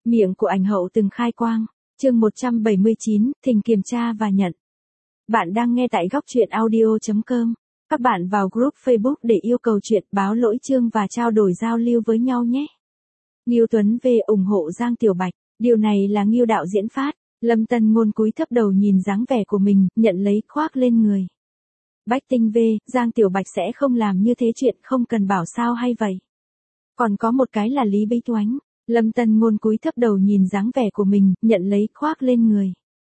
Miệng của ảnh hậu từng khai quang. Chương 179, thỉnh kiểm tra và nhận. Bạn đang nghe tại góc truyện audio.com. Các bạn vào group Facebook để yêu cầu chuyện, báo lỗi chương và trao đổi giao lưu với nhau nhé. Ngưu Tuấn V ủng hộ Giang Tiểu Bạch. Điều này là Ngưu đạo diễn phát. Lâm Tân Ngôn cúi thấp đầu nhìn dáng vẻ của mình, nhận lấy khoác lên người. Bách Tinh V, Giang Tiểu Bạch sẽ không làm như thế, chuyện không cần bảo sao hay vậy. Còn có một cái là Lý Bích Oánh. Lâm Tân Ngôn cúi thấp đầu nhìn dáng vẻ của mình, nhận lấy khoác lên người.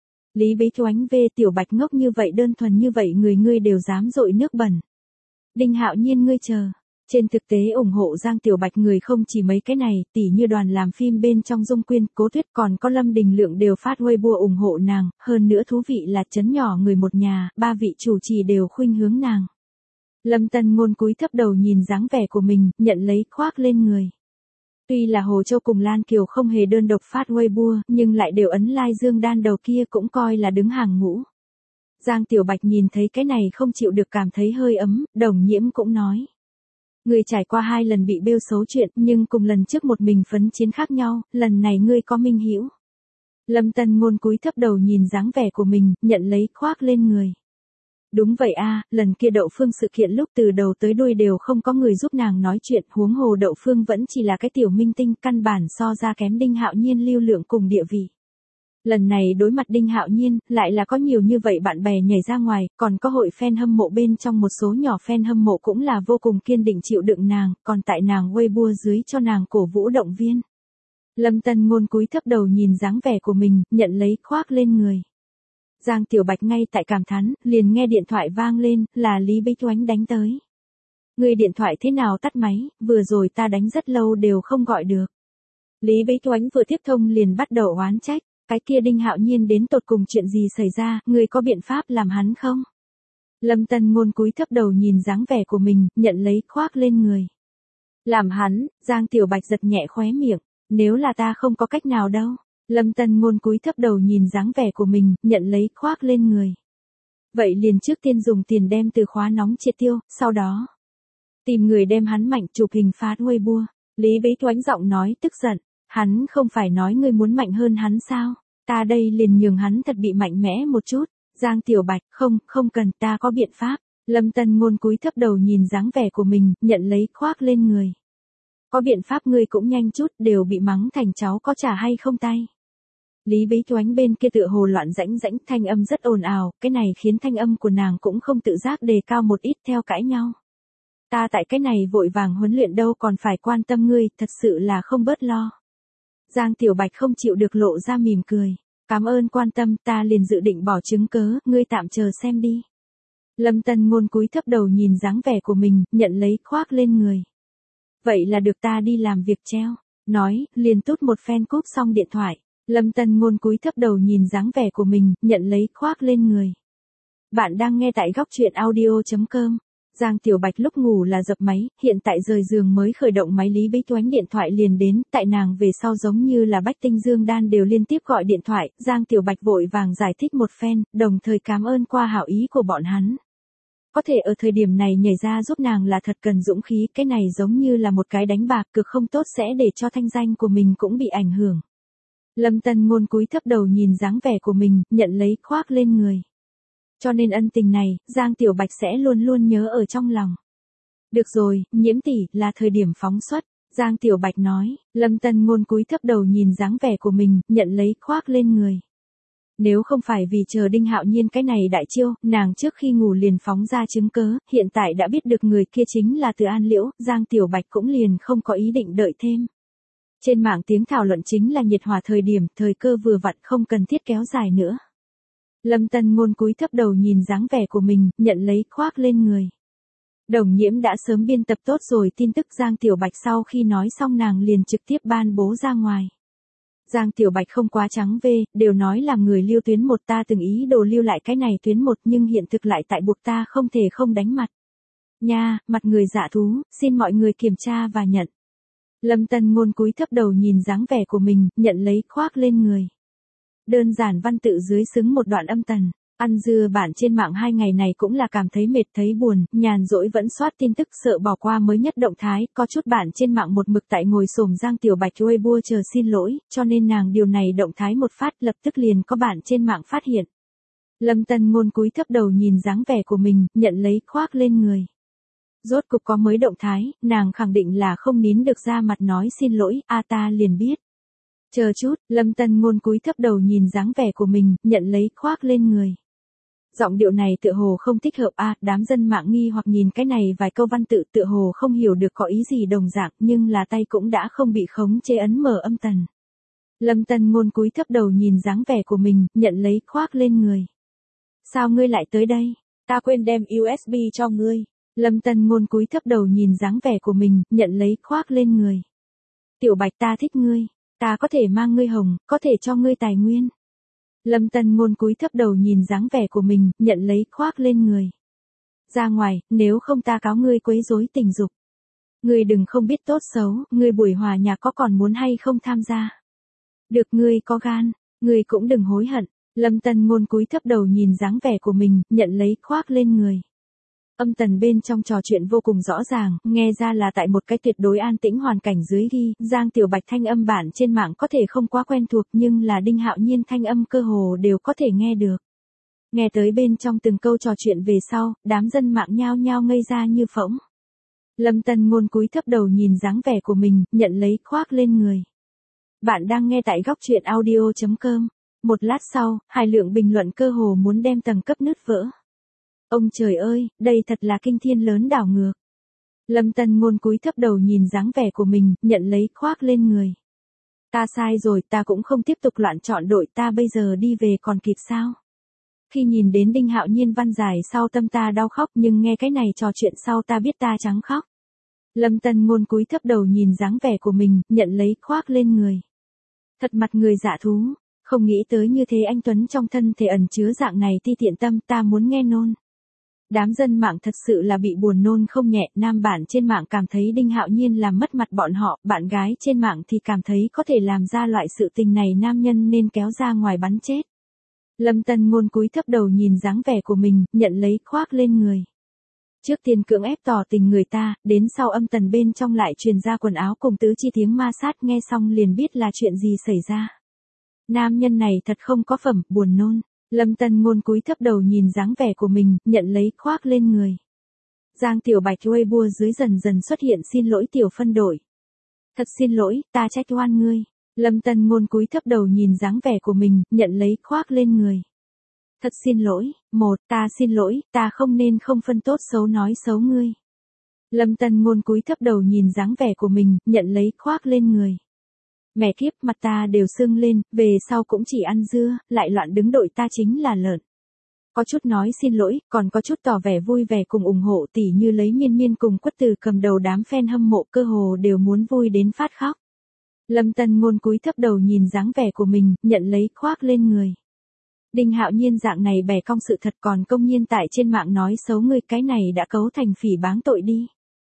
Lý Bích Oánh V, Tiểu Bạch ngốc như vậy, đơn thuần như vậy, ngươi đều dám dội nước bẩn. Đinh Hạo Nhiên ngươi chờ. Trên thực tế ủng hộ Giang Tiểu Bạch người không chỉ mấy cái này, tỉ như đoàn làm phim bên trong Dung Quyên, Cố Tuyết, còn có Lâm Đình Lượng đều phát Weibo ủng hộ nàng, hơn nữa thú vị là chấn nhỏ người một nhà, ba vị chủ trì đều khuynh hướng nàng. Lâm Tân Ngôn cúi thấp đầu nhìn dáng vẻ của mình, nhận lấy khoác lên người. Tuy là Hồ Châu cùng Lan Kiều không hề đơn độc phát Weibo, nhưng lại đều ấn like Dương Đan đầu kia, cũng coi là đứng hàng ngũ. Giang Tiểu Bạch nhìn thấy cái này không chịu được, cảm thấy hơi ấm, Đồng Nhiễm cũng nói. Ngươi trải qua 2 lần bị bêu xấu chuyện, nhưng cùng lần trước một mình phấn chiến khác nhau, lần này ngươi có minh hữu. Lâm Tân Ngôn cúi thấp đầu nhìn dáng vẻ của mình, nhận lấy khoác lên người. Đúng vậy a, lần kia Đậu Phương sự kiện lúc từ đầu tới đuôi đều không có người giúp nàng nói chuyện, huống hồ Đậu Phương vẫn chỉ là cái tiểu minh tinh, căn bản so ra kém Đinh Hạo Nhiên lưu lượng cùng địa vị. Lần này đối mặt Đinh Hạo Nhiên, lại là có nhiều như vậy bạn bè nhảy ra ngoài, còn có hội fan hâm mộ bên trong, một số nhỏ fan hâm mộ cũng là vô cùng kiên định chịu đựng nàng, còn tại nàng Weibo dưới cho nàng cổ vũ động viên. Lâm Tân Ngôn cúi thấp đầu nhìn dáng vẻ của mình, nhận lấy khoác lên người. Giang Tiểu Bạch ngay tại cảm thán, liền nghe điện thoại vang lên, là Lý Bích Oánh đánh tới. Người điện thoại thế nào tắt máy, vừa rồi ta đánh rất lâu đều không gọi được. Lý Bích Oánh vừa tiếp thông liền bắt đầu oán trách. Cái kia Đinh Hạo Nhiên đến tột cùng chuyện gì xảy ra, người có biện pháp làm hắn không? Lâm Tân Ngôn cúi thấp đầu nhìn dáng vẻ của mình, nhận lấy khoác lên người. Làm hắn, Giang Tiểu Bạch giật nhẹ khóe miệng, nếu là ta không có cách nào đâu. Lâm Tân Ngôn cúi thấp đầu nhìn dáng vẻ của mình, nhận lấy khoác lên người. Vậy liền trước tiên dùng tiền đem từ khóa nóng triệt tiêu, sau đó tìm người đem hắn mạnh chụp hình phát Weibo. Lý Bích Oánh giọng nói tức giận. Hắn không phải nói ngươi muốn mạnh hơn hắn sao? Ta đây liền nhường hắn thật bị mạnh mẽ một chút. Giang Tiểu Bạch, không cần, ta có biện pháp. Lâm Tân Ngôn cúi thấp đầu nhìn dáng vẻ của mình, nhận lấy khoác lên người. Có biện pháp ngươi cũng nhanh chút, đều bị mắng thành cháu có trả hay không tay. Lý Bích Oánh bên kia tựa hồ loạn rãnh, thanh âm rất ồn ào, cái này khiến thanh âm của nàng cũng không tự giác đề cao một ít theo cãi nhau. Ta tại cái này vội vàng huấn luyện đâu còn phải quan tâm ngươi, thật sự là không bớt lo. Giang Tiểu Bạch không chịu được lộ ra mỉm cười. Cảm ơn quan tâm, ta liền dự định bỏ chứng cớ, ngươi tạm chờ xem đi. Lâm Tân Ngôn cúi thấp đầu nhìn dáng vẻ của mình, nhận lấy khoác lên người. Vậy là được, ta đi làm việc treo. Nói, liền tút một phen cúp xong điện thoại. Lâm Tân Ngôn cúi thấp đầu nhìn dáng vẻ của mình, nhận lấy khoác lên người. Bạn đang nghe tại góc truyện audio.com. Giang Tiểu Bạch lúc ngủ là dập máy, hiện tại rời giường mới khởi động máy, Lý Bích Oánh điện thoại liền đến, tại nàng về sau giống như là Bách Tinh Dương Đan đều liên tiếp gọi điện thoại, Giang Tiểu Bạch vội vàng giải thích một phen, đồng thời cảm ơn qua hảo ý của bọn hắn. Có thể ở thời điểm này nhảy ra giúp nàng là thật cần dũng khí, cái này giống như là một cái đánh bạc cực không tốt, sẽ để cho thanh danh của mình cũng bị ảnh hưởng. Lâm Tân Ngôn cúi thấp đầu nhìn dáng vẻ của mình, nhận lấy khoác lên người. Cho nên ân tình này, Giang Tiểu Bạch sẽ luôn luôn nhớ ở trong lòng. Được rồi, Nhiễm tỷ, là thời điểm phóng xuất. Giang Tiểu Bạch nói. Lâm Tân Ngôn cúi thấp đầu nhìn dáng vẻ của mình, nhận lấy khoác lên người. Nếu không phải vì chờ Đinh Hạo Nhiên cái này đại chiêu, nàng trước khi ngủ liền phóng ra chứng cớ, hiện tại đã biết được người kia chính là Từ An Liễu, Giang Tiểu Bạch cũng liền không có ý định đợi thêm. Trên mạng tiếng thảo luận chính là nhiệt hòa thời điểm, thời cơ vừa vặn, không cần thiết kéo dài nữa. Lâm Tân Ngôn cúi thấp đầu nhìn dáng vẻ của mình, nhận lấy khoác lên người. Đồng Nhiễm đã sớm biên tập tốt rồi tin tức Giang Tiểu Bạch, sau khi nói xong nàng liền trực tiếp ban bố ra ngoài. Giang Tiểu Bạch không quá trắng về, đều nói làm người lưu tuyến 1, ta từng ý đồ lưu lại cái này tuyến 1 nhưng hiện thực lại tại buộc ta không thể không đánh mặt. Nha, mặt người dạ thú, xin mọi người kiểm tra và nhận. Lâm Tân Ngôn cúi thấp đầu nhìn dáng vẻ của mình, nhận lấy khoác lên người. Đơn giản văn tự dưới xứng một đoạn âm tần. Ăn dưa bạn trên mạng 2 ngày này cũng là cảm thấy mệt thấy buồn, nhàn rỗi vẫn soát tin tức sợ bỏ qua mới nhất động thái, có chút bạn trên mạng một mực tại ngồi xổm Giang Tiểu Bạch Weibo chờ xin lỗi, cho nên nàng điều này động thái một phát lập tức liền có bạn trên mạng phát hiện. Lâm Tân Ngôn cúi thấp đầu nhìn dáng vẻ của mình, nhận lấy khoác lên người. Rốt cục có mới động thái, nàng khẳng định là không nín được ra mặt nói xin lỗi, ta liền biết. Chờ chút, Lâm Tân Ngôn cúi thấp đầu nhìn dáng vẻ của mình, nhận lấy khoác lên người. Giọng điệu này tựa hồ không thích hợp đám dân mạng nghi hoặc nhìn cái này vài câu văn tự tựa hồ không hiểu được có ý gì đồng dạng nhưng là tay cũng đã không bị khống chế ấn mở âm tần. Lâm Tân Ngôn cúi thấp đầu nhìn dáng vẻ của mình, nhận lấy khoác lên người. Sao ngươi lại tới đây? Ta quên đem USB cho ngươi. Lâm Tân Ngôn cúi thấp đầu nhìn dáng vẻ của mình, nhận lấy khoác lên người. Tiểu Bạch ta thích ngươi, ta có thể mang ngươi hồng, có thể cho ngươi tài nguyên. Lâm Tân Ngôn cúi thấp đầu nhìn dáng vẻ của mình, nhận lấy khoác lên người. Ra ngoài, nếu không ta cáo ngươi quấy rối tình dục. Ngươi đừng không biết tốt xấu, ngươi buổi hòa nhạc có còn muốn hay không tham gia. Được ngươi có gan, ngươi cũng đừng hối hận. Lâm Tân Ngôn cúi thấp đầu nhìn dáng vẻ của mình, nhận lấy khoác lên người. Âm tần bên trong trò chuyện vô cùng rõ ràng, nghe ra là tại một cái tuyệt đối an tĩnh hoàn cảnh dưới ghi, Giang Tiểu Bạch thanh âm bản trên mạng có thể không quá quen thuộc nhưng là Đinh Hạo Nhiên thanh âm cơ hồ đều có thể nghe được. Nghe tới bên trong từng câu trò chuyện về sau, đám dân mạng nhao nhao ngây ra như phỗng. Lâm Tân Ngôn cúi thấp đầu nhìn dáng vẻ của mình, nhận lấy khoác lên người. Bạn đang nghe tại góc truyện audio.com. Một lát sau, hải lượng bình luận cơ hồ muốn đem tầng cấp nứt vỡ. Ông trời ơi, đây thật là kinh thiên lớn đảo ngược. Lâm Tân Ngôn cúi thấp đầu nhìn dáng vẻ của mình, nhận lấy khoác lên người. Ta sai rồi, ta cũng không tiếp tục loạn chọn đội, ta bây giờ đi về còn kịp sao? Khi nhìn đến Đinh Hạo Nhiên văn giải sau tâm ta đau khóc nhưng nghe cái này trò chuyện sau ta biết ta trắng khóc. Lâm Tân Ngôn cúi thấp đầu nhìn dáng vẻ của mình, nhận lấy khoác lên người. Thật mặt người dạ thú, không nghĩ tới như thế anh Tuấn trong thân thể ẩn chứa dạng này ti tiện tâm ta muốn nghe nôn. Đám dân mạng thật sự là bị buồn nôn không nhẹ, nam bản trên mạng cảm thấy Đinh Hạo Nhiên làm mất mặt bọn họ, bạn gái trên mạng thì cảm thấy có thể làm ra loại sự tình này nam nhân nên kéo ra ngoài bắn chết. Lâm Tân Ngôn cúi thấp đầu nhìn dáng vẻ của mình, nhận lấy khoác lên người. Trước tiên cưỡng ép tỏ tình người ta, đến sau âm tần bên trong lại truyền ra quần áo cùng tứ chi tiếng ma sát nghe xong liền biết là chuyện gì xảy ra. Nam nhân này thật không có phẩm, buồn nôn. Lâm Tân Ngôn cúi thấp đầu nhìn dáng vẻ của mình, nhận lấy khoác lên người. Giang Tiểu Bạch Weibo dưới dần dần xuất hiện xin lỗi tiểu phân đội. Thật xin lỗi, ta trách oan ngươi. Lâm Tân Ngôn cúi thấp đầu nhìn dáng vẻ của mình, nhận lấy khoác lên người. Thật xin lỗi, ta xin lỗi, ta không nên không phân tốt xấu nói xấu ngươi. Lâm Tân Ngôn cúi thấp đầu nhìn dáng vẻ của mình, nhận lấy khoác lên người. Mẹ kiếp, mặt ta đều sưng lên, về sau cũng chỉ ăn dưa, lại loạn đứng đội ta chính là lợn. Có chút nói xin lỗi, còn có chút tỏ vẻ vui vẻ cùng ủng hộ tỉ như lấy Miên Miên cùng Quất Tử cầm đầu đám fan hâm mộ cơ hồ đều muốn vui đến phát khóc. Lâm Tân Ngôn cúi thấp đầu nhìn dáng vẻ của mình, nhận lấy khoác lên người. Đinh Hạo Nhiên dạng này bẻ cong sự thật còn công nhiên tại trên mạng nói xấu người, cái này đã cấu thành phỉ báng tội đi.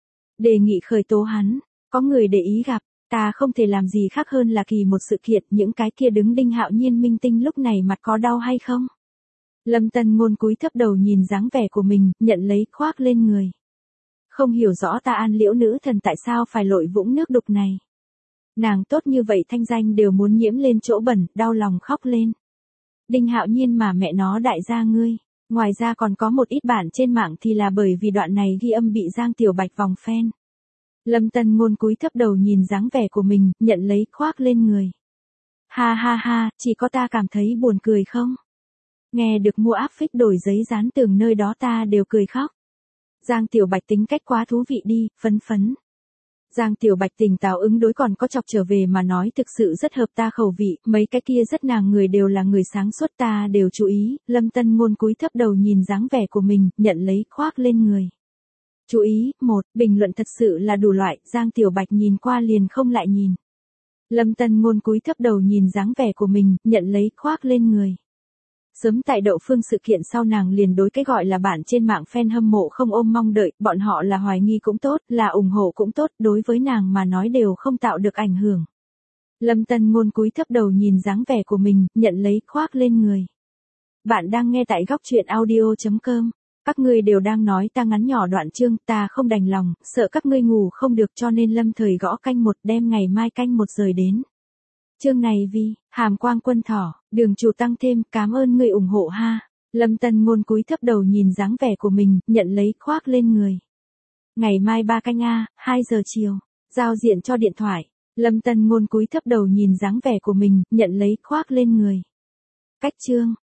Đề nghị khởi tố hắn, có người để ý gặp. Ta không thể làm gì khác hơn là kỳ một sự kiện, những cái kia đứng Đinh Hạo Nhiên minh tinh lúc này mặt có đau hay không? Lâm Tân Ngôn cúi thấp đầu nhìn dáng vẻ của mình, nhận lấy khoác lên người. Không hiểu rõ ta An Liễu nữ thần tại sao phải lội vũng nước đục này. Nàng tốt như vậy thanh danh đều muốn nhiễm lên chỗ bẩn, đau lòng khóc lên. Đinh Hạo Nhiên mà mẹ nó đại gia ngươi. Ngoài ra còn có một ít bản trên mạng thì là bởi vì đoạn này ghi âm bị Giang Tiểu Bạch vòng fan. Lâm Tân Ngôn cúi thấp đầu nhìn dáng vẻ của mình, nhận lấy khoác lên người. Ha ha ha, chỉ có ta cảm thấy buồn cười không? Nghe được mua áp phích đổi giấy dán tường nơi đó ta đều cười khóc. Giang Tiểu Bạch tính cách quá thú vị đi, phấn phấn. Giang Tiểu Bạch tỉnh táo ứng đối còn có chọc trở về mà nói thực sự rất hợp ta khẩu vị, mấy cái kia rất nàng người đều là người sáng suốt ta đều chú ý, Lâm Tân Ngôn cúi thấp đầu nhìn dáng vẻ của mình, nhận lấy khoác lên người. Chú ý, bình luận thật sự là đủ loại, Giang Tiểu Bạch nhìn qua liền không lại nhìn. Lâm Tân Ngôn cúi thấp đầu nhìn dáng vẻ của mình, nhận lấy khoác lên người. Sớm tại Đậu Phương sự kiện sau nàng liền đối cái gọi là bản trên mạng fan hâm mộ không ôm mong đợi, bọn họ là hoài nghi cũng tốt, là ủng hộ cũng tốt, đối với nàng mà nói đều không tạo được ảnh hưởng. Lâm Tân Ngôn cúi thấp đầu nhìn dáng vẻ của mình, nhận lấy khoác lên người. Bạn đang nghe tại góc truyện audio.com. Các ngươi đều đang nói ta ngắn nhỏ đoạn chương, ta không đành lòng, sợ các ngươi ngủ không được cho nên lâm thời gõ canh 1 đem ngày mai canh 1 rời đến. Chương này vì, Hàm Quang Quân Thỏ, đường chủ tăng thêm, cảm ơn người ủng hộ ha. Lâm Tân Ngôn cúi thấp đầu nhìn dáng vẻ của mình, nhận lấy khoác lên người. Ngày mai 3 canh A, 2 giờ chiều, giao diện cho điện thoại. Lâm Tân Ngôn cúi thấp đầu nhìn dáng vẻ của mình, nhận lấy khoác lên người. Cách chương,